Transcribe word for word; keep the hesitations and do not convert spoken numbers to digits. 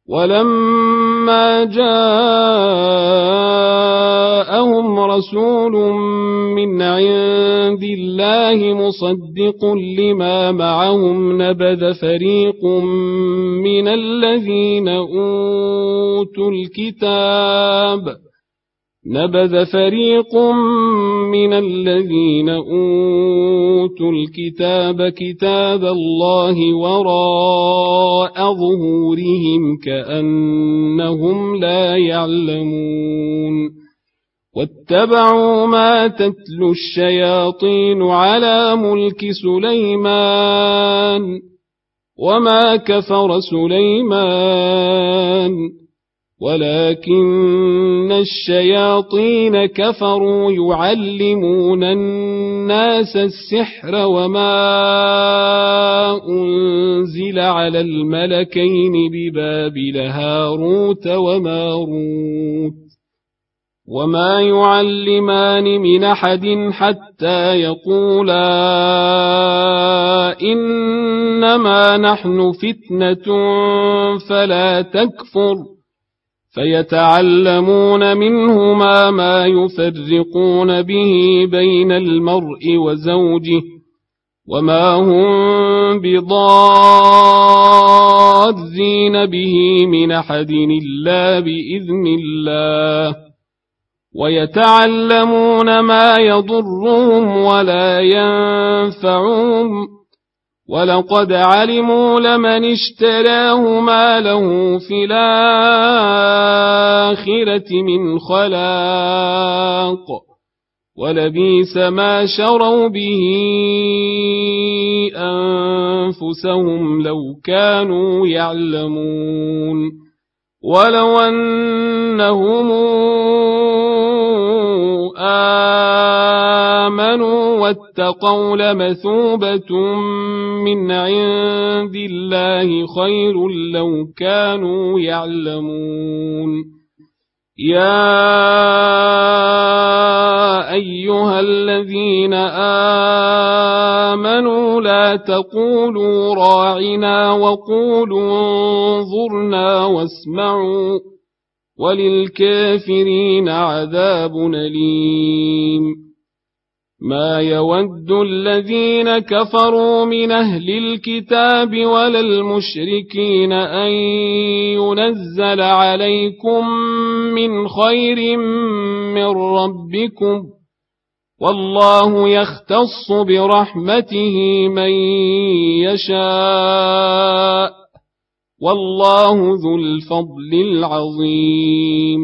ولما جاءهم رسول من عند الله مصدق لما معهم نبذ فريق من الذين أوتوا الكتاب نبذ فريق من الذين أوتوا الكتاب كتاب الله وراء ظهورهم كأنهم لا يعلمون واتبعوا ما تتلو الشياطين على ملك سليمان وما كفر سليمان ولكن الشياطين كفروا يعلمون الناس السحر وما أنزل على الملكين ببابل هاروت وماروت وما يعلمان من أحد حتى يقولا إنما نحن فتنة فلا تكفر فيتعلمون منهما ما يفرقون به بين المرء وزوجه وما هم بضارين به من أحد إلا بإذن الله ويتعلمون ما يضرهم ولا ينفعهم ولقد علموا لمن اشتراه ما له في الآخرة من خلاق ولبئس ما شروا به أنفسهم لو كانوا يعلمون ولو أنهم آمنوا واتقوا لمثوبة من عند الله خير لو كانوا يعلمون يا أيها الذين آمنوا لا تقولوا راعنا وقولوا انظرنا واسمعوا وللكافرين عذاب أليم ما يود الذين كفروا من أهل الكتاب ولا المشركين أن ينزل عليكم من خير من ربكم والله يختص برحمته من يشاء والله ذو الفضل العظيم